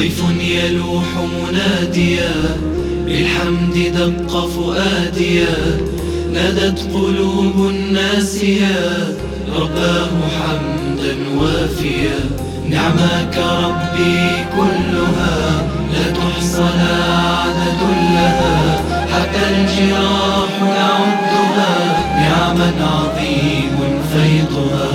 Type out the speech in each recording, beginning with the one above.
ضيف يلوح مناديا بالحمد دق فؤاديا، نادت قلوب الناس يا رباه حمدا وافيا. نعماك ربي كلها لا تحصى لا عدد لها، حتى الجراح نعدها نعما عظيم فيضها.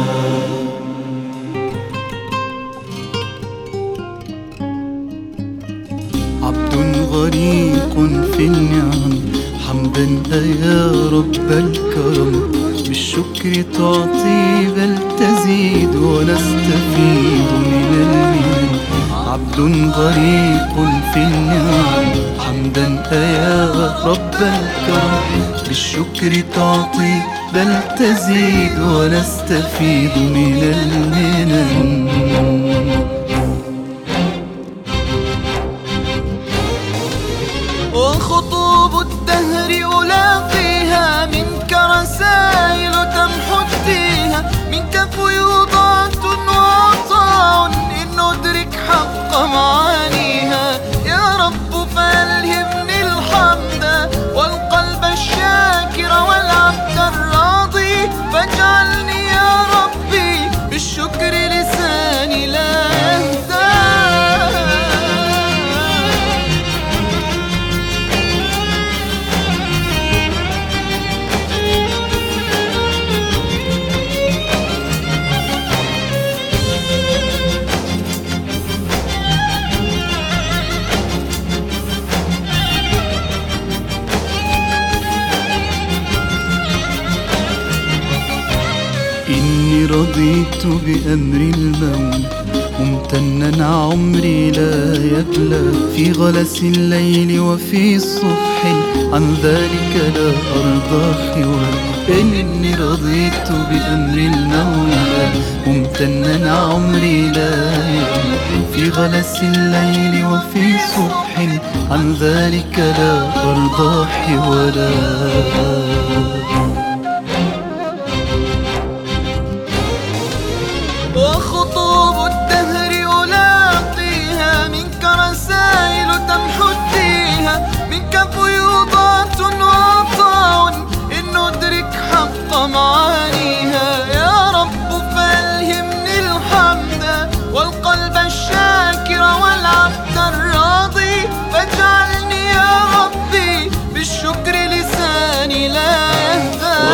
عبد غريق في النعم حمدا يا رب الكرم، بالشكر تعطي بل تزيد ونستفيد من المنن. عبد غريق في النعم حمدا يا رب الكرم، بالشكر تعطي بل تزيد ونستفيد من المنن. وخطوب الدهر ألاقيها منك رسائل تمحو التيها، منك فيوضات وعطاء إن ندرك حق معانيها. يا رب فألهمني الحمد والقلب الشاكر والعبد الراضي، فاجعلني يا ربي بالشكر لساني لا يهدى. إني رضيت بأمر المولى ممتنا عمري لا يبلى، في غلس الليل وفي الصبح عن ذلك لا أرضى حوار. إني رضيت بأمر المولى ممتنا عمري لا يبلى، في غلس الليل وفي الصبح عن ذلك لا أرضى حولا. وخطوب الدهر ألاقيها منك رسائل تمحو التيها، منك فيوضات وعطاء إن ندرك حق معانيها. يا رب فألهمني الحمد والقلب الشاكر والعبد الراضي، فاجعلني يا ربي بالشكر لساني لا يهدى. وخطوب الدهر ألاقيها منك رسائل تمحو التيها، منك فيوضات وعطاء إن ندرك حق معانيها. يا رب فألهمني الحمد والقلب الشاكر والعبد الراضي، فاجعلني يا ربي بالشكر لساني لا يهدى.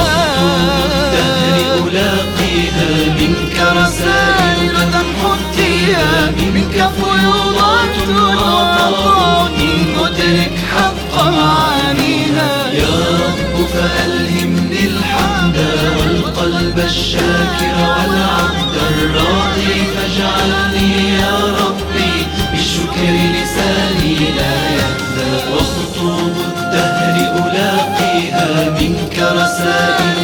رسائل تمحو التيها، منك فيوضات وعطاء إن ندرك حق معانيها. يا رب فألهمني الحمد والقلب الشاكر والعبد الراضي، فاجعلني يا ربي بالشكر لساني لا يهدى. وخطوب الدهر ألاقيها منك رسائل